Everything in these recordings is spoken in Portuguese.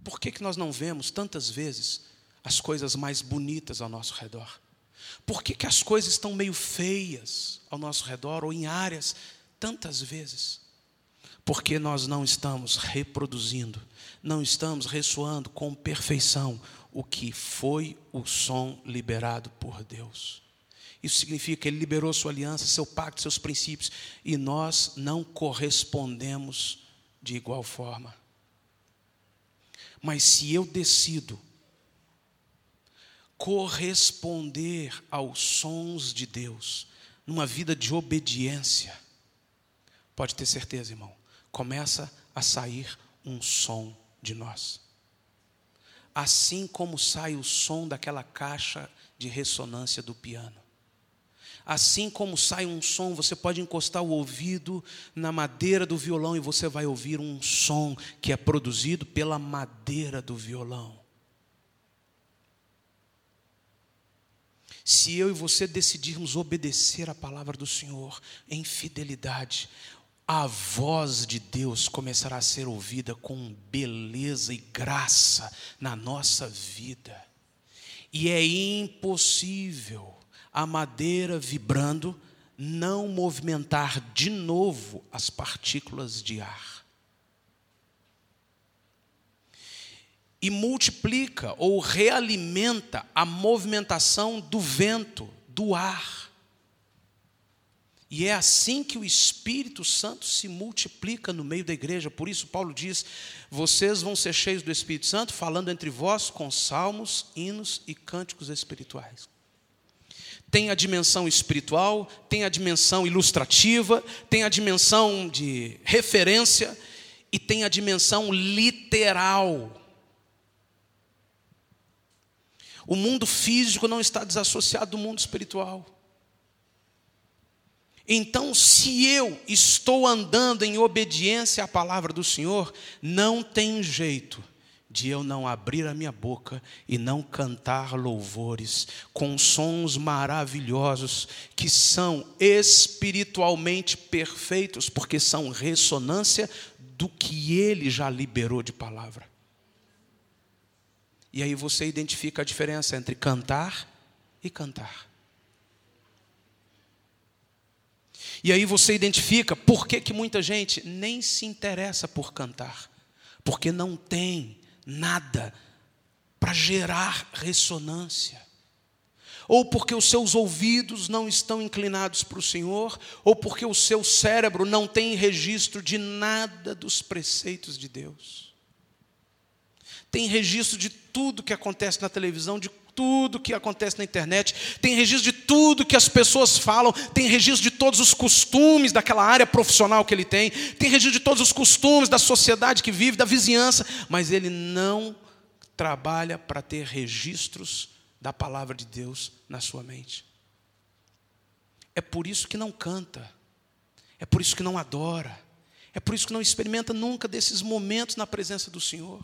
Por que nós não vemos tantas vezes as coisas mais bonitas ao nosso redor? Por que as coisas estão meio feias ao nosso redor ou em áreas tantas vezes? Porque nós não estamos reproduzindo, não estamos ressoando com perfeição o que foi o som liberado por Deus. Isso significa que Ele liberou sua aliança, seu pacto, seus princípios, e nós não correspondemos de igual forma. Mas se eu decido corresponder aos sons de Deus, numa vida de obediência, pode ter certeza, irmão, começa a sair um som de nós. Assim como sai o som daquela caixa de ressonância do piano. Assim como sai um som, você pode encostar o ouvido na madeira do violão e você vai ouvir um som que é produzido pela madeira do violão. Se eu e você decidirmos obedecer a palavra do Senhor em fidelidade, a voz de Deus começará a ser ouvida com beleza e graça na nossa vida. E é impossível a madeira vibrando não movimentar de novo as partículas de ar. E multiplica ou realimenta a movimentação do vento, do ar. E é assim que o Espírito Santo se multiplica no meio da igreja. Por isso Paulo diz, vocês vão ser cheios do Espírito Santo, falando entre vós com salmos, hinos e cânticos espirituais. Tem a dimensão espiritual, tem a dimensão ilustrativa, tem a dimensão de referência e tem a dimensão literal. O mundo físico não está desassociado do mundo espiritual. Então, se eu estou andando em obediência à palavra do Senhor, não tem jeito de eu não abrir a minha boca e não cantar louvores com sons maravilhosos que são espiritualmente perfeitos, porque são ressonância do que Ele já liberou de palavra. E aí você identifica a diferença entre cantar e cantar. E aí você identifica por que muita gente nem se interessa por cantar. Porque não tem nada para gerar ressonância. Ou porque os seus ouvidos não estão inclinados para o Senhor, ou porque o seu cérebro não tem registro de nada dos preceitos de Deus. Tem registro de tudo que acontece na televisão, de tudo que acontece na internet, tem registro de tudo que as pessoas falam, tem registro de todos os costumes daquela área profissional que ele tem registro de todos os costumes da sociedade que vive, da vizinhança, mas ele não trabalha para ter registros da palavra de Deus na sua mente. É por isso que não canta, é por isso que não adora, é por isso que não experimenta nunca desses momentos na presença do Senhor.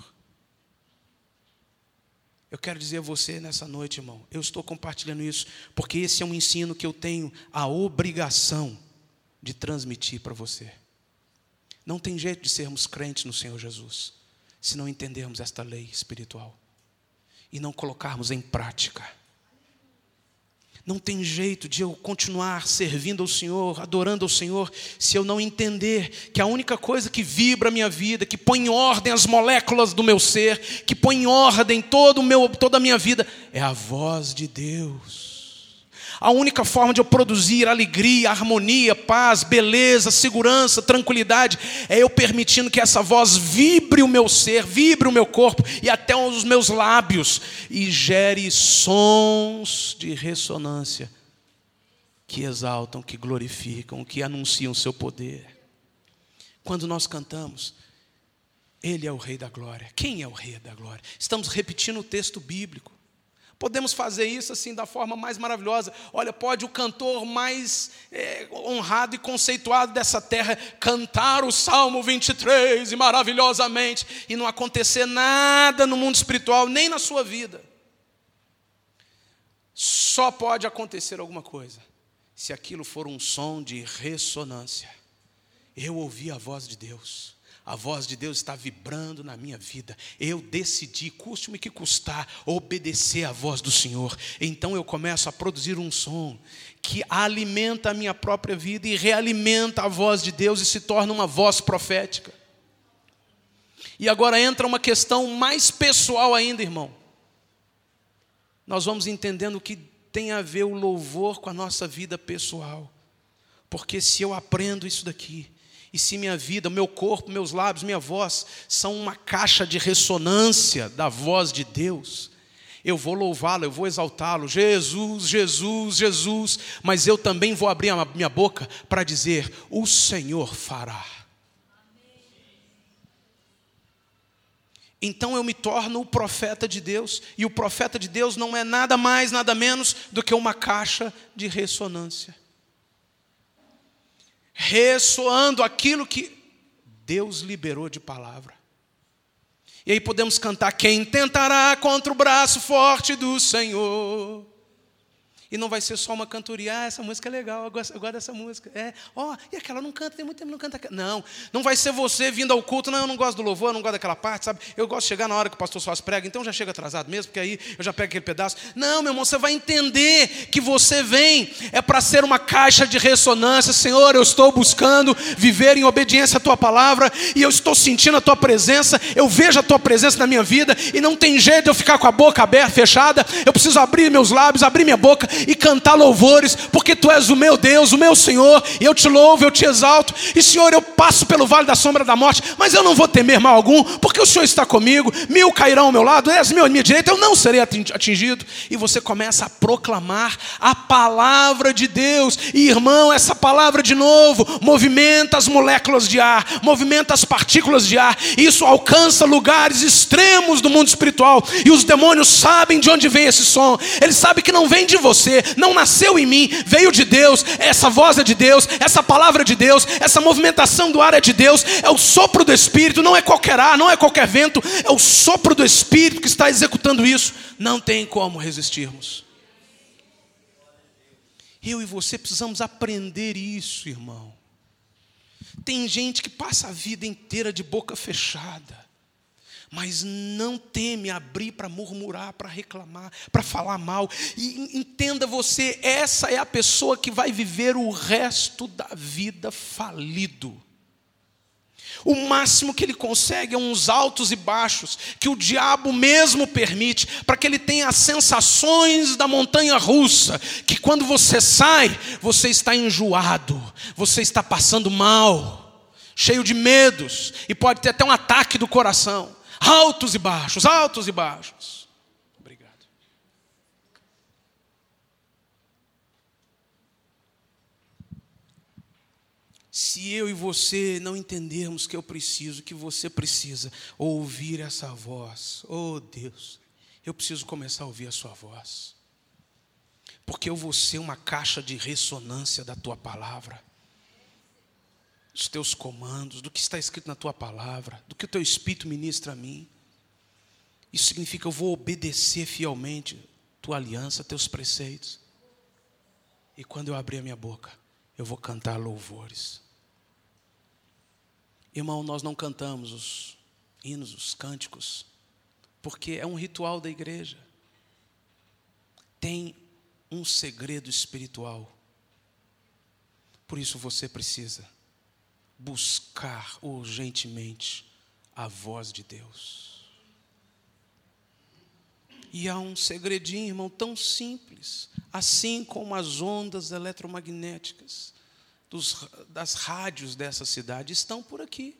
Eu quero dizer a você nessa noite, irmão, eu estou compartilhando isso, porque esse é um ensino que eu tenho a obrigação de transmitir para você. Não tem jeito de sermos crentes no Senhor Jesus, se não entendermos esta lei espiritual e não colocarmos em prática. Não tem jeito de eu continuar servindo ao Senhor, adorando ao Senhor, se eu não entender que a única coisa que vibra a minha vida, que põe em ordem as moléculas do meu ser, que põe em ordem toda a minha vida, é a voz de Deus. A única forma de eu produzir alegria, harmonia, paz, beleza, segurança, tranquilidade, é eu permitindo que essa voz vibre o meu ser, vibre o meu corpo e até os meus lábios e gere sons de ressonância que exaltam, que glorificam, que anunciam o seu poder. Quando nós cantamos, Ele é o Rei da Glória. Quem é o Rei da Glória? Estamos repetindo o texto bíblico. Podemos fazer isso assim da forma mais maravilhosa. Olha, pode o cantor mais honrado e conceituado dessa terra cantar o Salmo 23 e maravilhosamente e não acontecer nada no mundo espiritual, nem na sua vida. Só pode acontecer alguma coisa se aquilo for um som de ressonância. Eu ouvi a voz de Deus. A voz de Deus está vibrando na minha vida. Eu decidi, custe-me que custar, obedecer à voz do Senhor. Então eu começo a produzir um som que alimenta a minha própria vida e realimenta a voz de Deus e se torna uma voz profética. E agora entra uma questão mais pessoal ainda, irmão. Nós vamos entendendo o que tem a ver o louvor com a nossa vida pessoal. Porque se eu aprendo isso daqui, e se minha vida, meu corpo, meus lábios, minha voz são uma caixa de ressonância da voz de Deus, eu vou louvá-lo, eu vou exaltá-lo, Jesus, Jesus, Jesus, mas eu também vou abrir a minha boca para dizer, o Senhor fará. Então eu me torno o profeta de Deus, e o profeta de Deus não é nada mais, nada menos do que uma caixa de ressonância. Ressoando aquilo que Deus liberou de palavra. E aí podemos cantar, quem tentará contra o braço forte do Senhor? E não vai ser só uma cantoria, essa música é legal, eu gosto dessa música. E aquela não canta, tem muito tempo não canta. Não vai ser você vindo ao culto, eu não gosto do louvor, eu não gosto daquela parte, sabe? Eu gosto de chegar na hora que o pastor Soares prega, então já chega atrasado mesmo, porque aí eu já pego aquele pedaço. Não, meu irmão, você vai entender que você vem, é para ser uma caixa de ressonância. Senhor, eu estou buscando viver em obediência à Tua palavra, e eu estou sentindo a Tua presença, eu vejo a Tua presença na minha vida, e não tem jeito de eu ficar com a boca aberta, fechada, eu preciso abrir meus lábios, abrir minha boca, e cantar louvores, porque Tu és o meu Deus, o meu Senhor, e eu Te louvo, eu Te exalto, e Senhor, eu passo pelo vale da sombra da morte, mas eu não vou temer mal algum, porque o Senhor está comigo, 1000 cairão ao meu lado, 10.000 à minha direita, eu não serei atingido, e você começa a proclamar a palavra de Deus, e irmão, essa palavra de novo, movimenta as moléculas de ar, movimenta as partículas de ar, e isso alcança lugares extremos do mundo espiritual, e os demônios sabem de onde vem esse som, eles sabem que não vem de você, não nasceu em mim, veio de Deus, essa voz é de Deus, essa palavra é de Deus, essa movimentação do ar é de Deus, é o sopro do Espírito, não é qualquer ar, não é qualquer vento, é o sopro do Espírito que está executando isso, não tem como resistirmos. Eu e você precisamos aprender isso, irmão. Tem gente que passa a vida inteira de boca fechada, mas não teme abrir para murmurar, para reclamar, para falar mal. E entenda você, essa é a pessoa que vai viver o resto da vida falido. O máximo que ele consegue é uns altos e baixos, que o diabo mesmo permite, para que ele tenha as sensações da montanha russa, que quando você sai, você está enjoado, você está passando mal, cheio de medos, e pode ter até um ataque do coração. Altos e baixos, altos e baixos. Obrigado. Se eu e você não entendermos que eu preciso, que você precisa ouvir essa voz, oh Deus, eu preciso começar a ouvir a sua voz, porque eu vou ser uma caixa de ressonância da tua palavra, dos teus comandos, do que está escrito na tua palavra, do que o teu Espírito ministra a mim. Isso significa que eu vou obedecer fielmente tua aliança, teus preceitos. E quando eu abrir a minha boca, eu vou cantar louvores. Irmão, nós não cantamos os hinos, os cânticos, porque é um ritual da igreja. Tem um segredo espiritual. Por isso você precisa buscar urgentemente a voz de Deus. E há um segredinho, irmão, tão simples, assim como as ondas eletromagnéticas das rádios dessa cidade estão por aqui.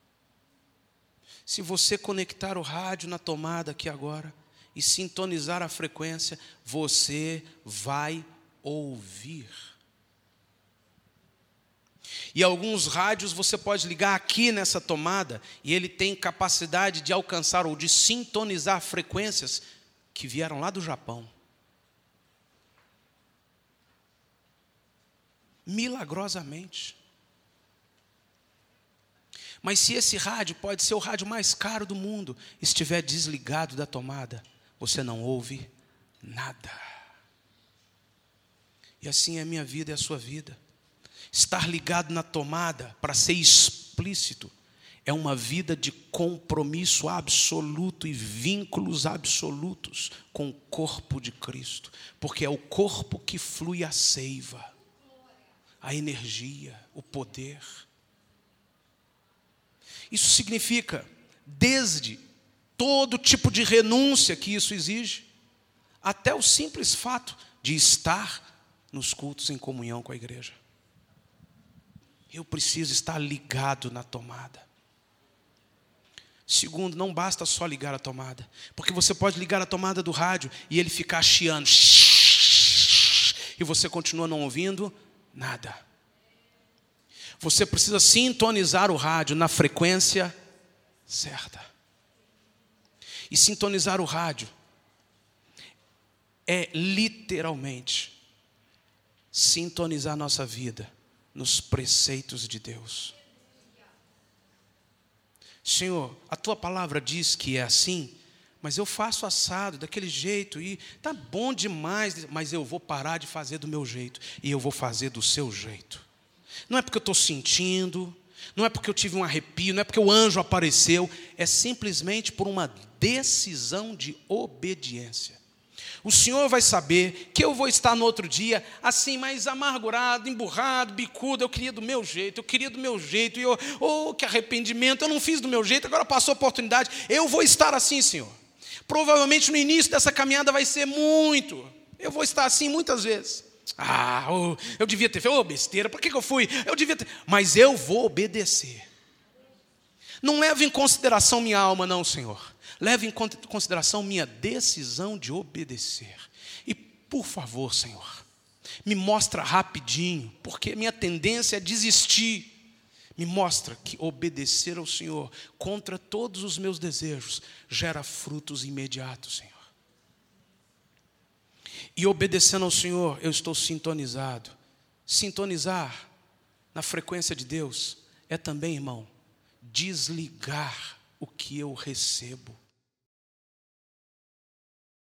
Se você conectar o rádio na tomada aqui agora e sintonizar a frequência, você vai ouvir. E alguns rádios você pode ligar aqui nessa tomada e ele tem capacidade de alcançar ou de sintonizar frequências que vieram lá do Japão. Milagrosamente. Mas se esse rádio pode ser o rádio mais caro do mundo, estiver desligado da tomada, você não ouve nada. E assim é a minha vida e a sua vida. Estar ligado na tomada, para ser explícito, é uma vida de compromisso absoluto e vínculos absolutos com o corpo de Cristo, porque é o corpo que flui a seiva, a energia, o poder. Isso significa, desde todo tipo de renúncia que isso exige, até o simples fato de estar nos cultos em comunhão com a igreja. Eu preciso estar ligado na tomada. Segundo, não basta só ligar a tomada, porque você pode ligar a tomada do rádio e ele ficar chiando, e você continua não ouvindo nada. Você precisa sintonizar o rádio na frequência certa. E sintonizar o rádio é literalmente sintonizar nossa vida nos preceitos de Deus. Senhor, a tua palavra diz que é assim, mas eu faço assado daquele jeito e tá bom demais, mas eu vou parar de fazer do meu jeito e eu vou fazer do seu jeito. Não é porque eu estou sentindo, não é porque eu tive um arrepio, não é porque o anjo apareceu, é simplesmente por uma decisão de obediência. O Senhor vai saber que eu vou estar no outro dia assim, mais amargurado, emburrado, bicudo. Eu queria do meu jeito, e que arrependimento, eu não fiz do meu jeito, agora passou a oportunidade. Eu vou estar assim, Senhor. Provavelmente no início dessa caminhada vai ser muito. Eu vou estar assim muitas vezes. Eu devia ter feito, besteira, por que eu fui? Eu devia ter, mas eu vou obedecer. Não leve em consideração minha alma, não, Senhor. Leve em consideração minha decisão de obedecer. E, por favor, Senhor, me mostra rapidinho, porque minha tendência é desistir. Me mostra que obedecer ao Senhor contra todos os meus desejos gera frutos imediatos, Senhor. E obedecendo ao Senhor, eu estou sintonizado. Sintonizar na frequência de Deus é também, irmão, desligar o que eu recebo.